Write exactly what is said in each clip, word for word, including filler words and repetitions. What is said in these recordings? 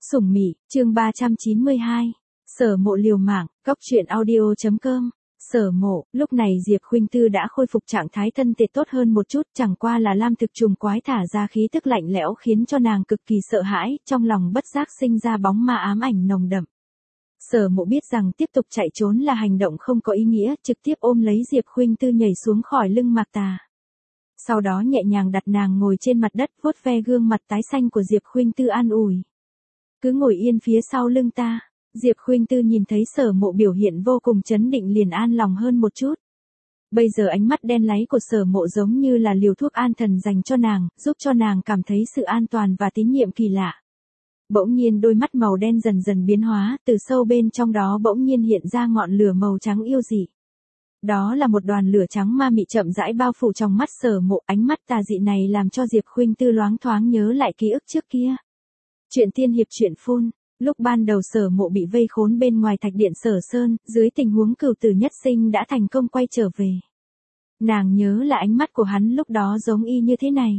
Sủng Mị, chương ba trăm chín mươi hai. Sở Mộ liều mạng, góc truyện audio.com. Sở Mộ, lúc này Diệp Khuynh Tư đã khôi phục trạng thái thân thể tốt hơn một chút, chẳng qua là lam thực trùng quái thả ra khí tức lạnh lẽo khiến cho nàng cực kỳ sợ hãi, trong lòng bất giác sinh ra bóng ma ám ảnh nồng đậm. Sở Mộ biết rằng tiếp tục chạy trốn là hành động không có ý nghĩa, trực tiếp ôm lấy Diệp Khuynh Tư nhảy xuống khỏi lưng Mạc Tà. Sau đó nhẹ nhàng đặt nàng ngồi trên mặt đất, vuốt ve gương mặt tái xanh của Diệp Khuynh Tư an ủi. Cứ ngồi yên phía sau lưng ta. Diệp Khuynh Tư nhìn thấy Sở Mộ biểu hiện vô cùng chấn định liền an lòng hơn một chút. Bây giờ ánh mắt đen láy của Sở Mộ giống như là liều thuốc an thần dành cho nàng, giúp cho nàng cảm thấy sự an toàn và tín nhiệm kỳ lạ. Bỗng nhiên đôi mắt màu đen dần dần biến hóa, từ sâu bên trong đó bỗng nhiên hiện ra ngọn lửa màu trắng yêu dị. Đó là một đoàn lửa trắng ma mị chậm rãi bao phủ trong mắt Sở Mộ, ánh mắt tà dị này làm cho Diệp Khuynh Tư loáng thoáng nhớ lại ký ức trước kia. Chuyện tiên hiệp truyện phun. Lúc ban đầu Sở Mộ bị vây khốn bên ngoài thạch điện Sở Sơn, dưới tình huống cửu tử nhất sinh đã thành công quay trở về. Nàng nhớ là ánh mắt của hắn lúc đó giống y như thế này.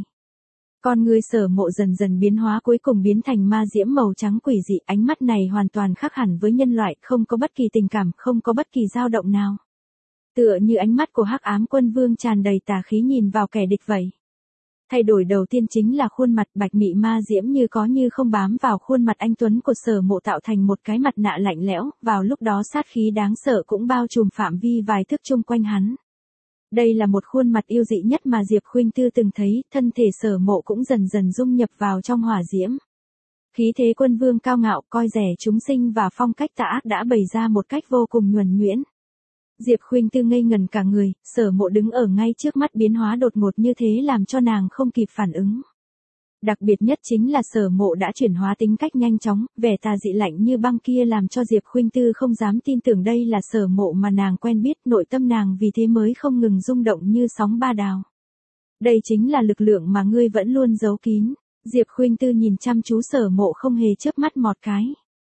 Con người Sở Mộ dần dần biến hóa cuối cùng biến thành ma diễm màu trắng quỷ dị, ánh mắt này hoàn toàn khác hẳn với nhân loại, không có bất kỳ tình cảm, không có bất kỳ dao động nào. Tựa như ánh mắt của Hắc Ám Quân Vương tràn đầy tà khí nhìn vào kẻ địch vậy. Thay đổi đầu tiên chính là khuôn mặt bạch mị ma diễm như có như không bám vào khuôn mặt anh tuấn của Sở Mộ tạo thành một cái mặt nạ lạnh lẽo, vào lúc đó sát khí đáng sợ cũng bao trùm phạm vi vài thước chung quanh hắn. Đây là một khuôn mặt yêu dị nhất mà Diệp Khuynh Tư từng thấy, thân thể Sở Mộ cũng dần dần dung nhập vào trong hỏa diễm. Khí thế quân vương cao ngạo, coi rẻ chúng sinh và phong cách tà ác đã bày ra một cách vô cùng nhuần nhuyễn. Diệp Khuynh Tư ngây ngần cả người, Sở Mộ đứng ở ngay trước mắt biến hóa đột ngột như thế làm cho nàng không kịp phản ứng. Đặc biệt nhất chính là Sở Mộ đã chuyển hóa tính cách nhanh chóng, vẻ tà dị lạnh như băng kia làm cho Diệp Khuynh Tư không dám tin tưởng đây là Sở Mộ mà nàng quen biết, nội tâm nàng vì thế mới không ngừng rung động như sóng ba đào. Đây chính là lực lượng mà ngươi vẫn luôn giấu kín. Diệp Khuynh Tư nhìn chăm chú Sở Mộ không hề chớp mắt một cái.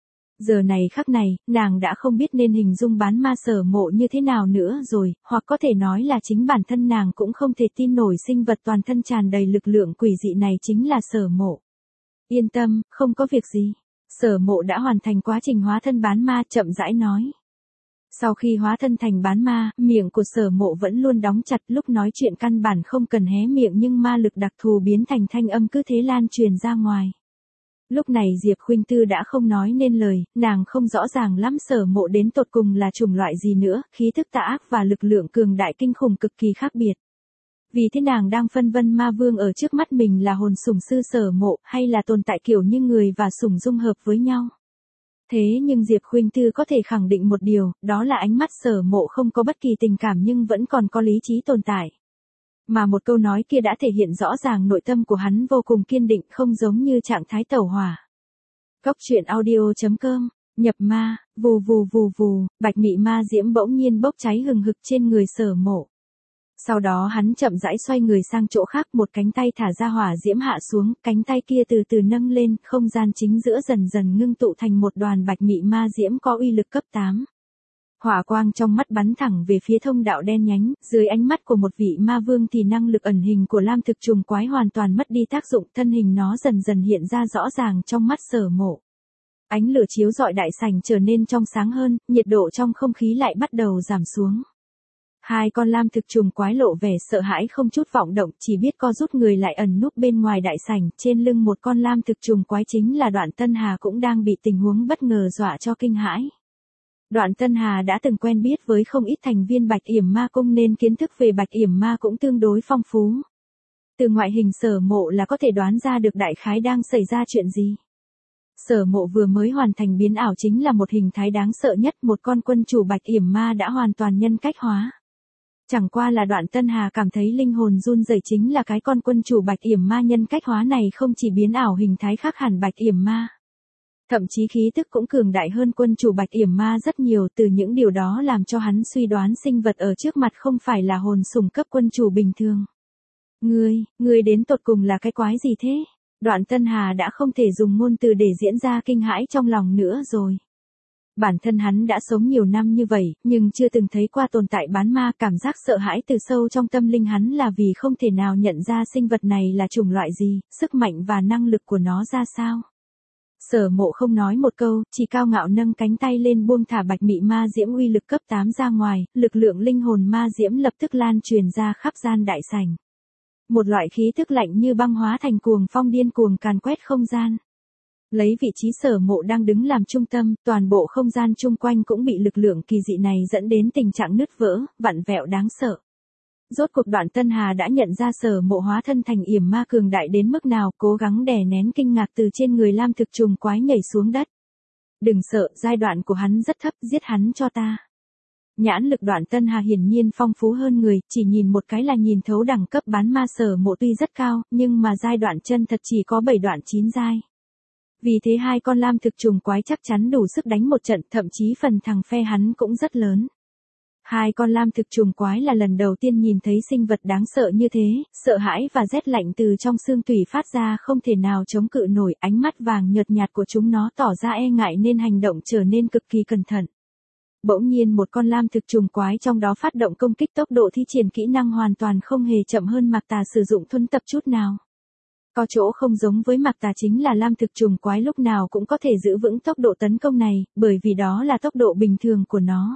Giờ này khắc này, nàng đã không biết nên hình dung bán ma Sở Mộ như thế nào nữa rồi, hoặc có thể nói là chính bản thân nàng cũng không thể tin nổi sinh vật toàn thân tràn đầy lực lượng quỷ dị này chính là Sở Mộ. Yên tâm, không có việc gì. Sở Mộ đã hoàn thành quá trình hóa thân bán ma, chậm rãi nói. Sau khi hóa thân thành bán ma, miệng của Sở Mộ vẫn luôn đóng chặt, lúc nói chuyện căn bản không cần hé miệng nhưng ma lực đặc thù biến thành thanh âm cứ thế lan truyền ra ngoài. Lúc này Diệp Khuynh Tư đã không nói nên lời, nàng không rõ ràng lắm Sở Mộ đến tột cùng là chủng loại gì nữa, khí thức tà ác và lực lượng cường đại kinh khủng cực kỳ khác biệt. Vì thế nàng đang phân vân ma vương ở trước mắt mình là hồn sủng sư Sở Mộ, hay là tồn tại kiểu như người và sủng dung hợp với nhau. Thế nhưng Diệp Khuynh Tư có thể khẳng định một điều, đó là ánh mắt Sở Mộ không có bất kỳ tình cảm nhưng vẫn còn có lý trí tồn tại. Mà một câu nói kia đã thể hiện rõ ràng nội tâm của hắn vô cùng kiên định, không giống như trạng thái tẩu hỏa. Góc truyện audio.com. Nhập ma, vù vù vù vù, bạch mị ma diễm bỗng nhiên bốc cháy hừng hực trên người Sở Mộ. Sau đó hắn chậm rãi xoay người sang chỗ khác, một cánh tay thả ra hỏa diễm hạ xuống, cánh tay kia từ từ nâng lên, không gian chính giữa dần dần ngưng tụ thành một đoàn bạch mị ma diễm có uy lực cấp tám. Hỏa quang trong mắt bắn thẳng về phía thông đạo đen nhánh, dưới ánh mắt của một vị ma vương thì năng lực ẩn hình của lam thực trùng quái hoàn toàn mất đi tác dụng, thân hình nó dần dần hiện ra rõ ràng trong mắt Sở Mộ. Ánh lửa chiếu rọi đại sảnh trở nên trong sáng hơn, nhiệt độ trong không khí lại bắt đầu giảm xuống. Hai con lam thực trùng quái lộ vẻ sợ hãi không chút vọng động, chỉ biết co rút người lại ẩn núp bên ngoài đại sảnh, trên lưng một con lam thực trùng quái chính là Đoạn Tân Hà cũng đang bị tình huống bất ngờ dọa cho kinh hãi. Đoạn Tân Hà đã từng quen biết với không ít thành viên Bạch Yểm Ma Cung nên kiến thức về Bạch Yểm Ma cũng tương đối phong phú. Từ ngoại hình Sở Mộ là có thể đoán ra được đại khái đang xảy ra chuyện gì. Sở Mộ vừa mới hoàn thành biến ảo chính là một hình thái đáng sợ nhất, một con quân chủ Bạch Yểm Ma đã hoàn toàn nhân cách hóa. Chẳng qua là Đoạn Tân Hà cảm thấy linh hồn run rẩy chính là cái con quân chủ Bạch Yểm Ma nhân cách hóa này không chỉ biến ảo hình thái khác hẳn Bạch Yểm Ma. Thậm chí khí tức cũng cường đại hơn quân chủ Bạch Yểm Ma rất nhiều, từ những điều đó làm cho hắn suy đoán sinh vật ở trước mặt không phải là hồn sủng cấp quân chủ bình thường. Ngươi, ngươi đến tột cùng là cái quái gì thế? Đoạn Tân Hà đã không thể dùng ngôn từ để diễn ra kinh hãi trong lòng nữa rồi. Bản thân hắn đã sống nhiều năm như vậy, nhưng chưa từng thấy qua tồn tại bán ma, cảm giác sợ hãi từ sâu trong tâm linh hắn là vì không thể nào nhận ra sinh vật này là chủng loại gì, sức mạnh và năng lực của nó ra sao. Sở Mộ không nói một câu, chỉ cao ngạo nâng cánh tay lên buông thả bạch mị ma diễm uy lực cấp tám ra ngoài, lực lượng linh hồn ma diễm lập tức lan truyền ra khắp gian đại sảnh. Một loại khí tức lạnh như băng hóa thành cuồng phong điên cuồng càn quét không gian. Lấy vị trí Sở Mộ đang đứng làm trung tâm, toàn bộ không gian chung quanh cũng bị lực lượng kỳ dị này dẫn đến tình trạng nứt vỡ, vặn vẹo đáng sợ. Rốt cuộc Đoạn Tân Hà đã nhận ra Sở Mộ hóa thân thành yểm ma cường đại đến mức nào, cố gắng đè nén kinh ngạc từ trên người lam thực trùng quái nhảy xuống đất. Đừng sợ, giai đoạn của hắn rất thấp, giết hắn cho ta. Nhãn lực Đoạn Tân Hà hiển nhiên phong phú hơn người, chỉ nhìn một cái là nhìn thấu đẳng cấp bán ma Sở Mộ tuy rất cao, nhưng mà giai đoạn chân thật chỉ có bảy đoạn chín giai. Vì thế hai con lam thực trùng quái chắc chắn đủ sức đánh một trận, thậm chí phần thằng phe hắn cũng rất lớn. Hai con lam thực trùng quái là lần đầu tiên nhìn thấy sinh vật đáng sợ như thế, sợ hãi và rét lạnh từ trong xương tủy phát ra không thể nào chống cự nổi, ánh mắt vàng nhợt nhạt của chúng nó tỏ ra e ngại nên hành động trở nên cực kỳ cẩn thận. Bỗng nhiên một con lam thực trùng quái trong đó phát động công kích, tốc độ thi triển kỹ năng hoàn toàn không hề chậm hơn Mạc Tà sử dụng thuần tập chút nào. Có chỗ không giống với Mạc Tà chính là lam thực trùng quái lúc nào cũng có thể giữ vững tốc độ tấn công này, bởi vì đó là tốc độ bình thường của nó.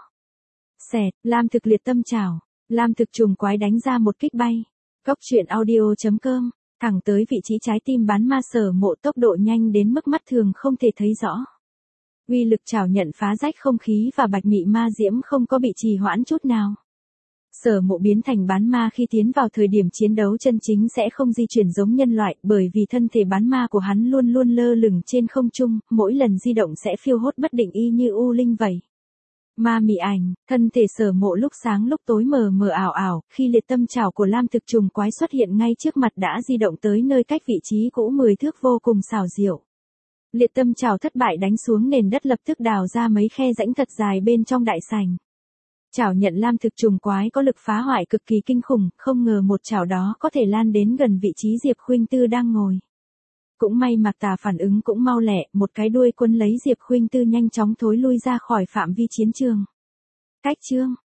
Xẹt, lam thực liệt tâm trảo, lam thực trùng quái đánh ra một kích bay. Cốc truyện audio chấm com, thẳng tới vị trí trái tim bán ma Sở Mộ, tốc độ nhanh đến mức mắt thường không thể thấy rõ. Uy lực trảo nhận phá rách không khí và bạch mị ma diễm không có bị trì hoãn chút nào. Sở Mộ biến thành bán ma khi tiến vào thời điểm chiến đấu chân chính sẽ không di chuyển giống nhân loại, bởi vì thân thể bán ma của hắn luôn luôn lơ lửng trên không trung, mỗi lần di động sẽ phiêu hốt bất định y như u linh vậy. Ma mị ảnh, thân thể Sở Mộ lúc sáng lúc tối mờ mờ ảo ảo, khi liệt tâm trảo của lam thực trùng quái xuất hiện ngay trước mặt đã di động tới nơi cách vị trí cũ mười thước vô cùng xảo diệu. Liệt tâm trảo thất bại đánh xuống nền đất, lập tức đào ra mấy khe rãnh thật dài bên trong đại sảnh. Chảo nhận lam thực trùng quái có lực phá hoại cực kỳ kinh khủng, không ngờ một chảo đó có thể lan đến gần vị trí Diệp Khuynh Tư đang ngồi. Cũng may Mạc Tà phản ứng cũng mau lẹ, một cái đuôi quấn lấy Diệp Khuynh Tư nhanh chóng thối lui ra khỏi phạm vi chiến trường. Cách chương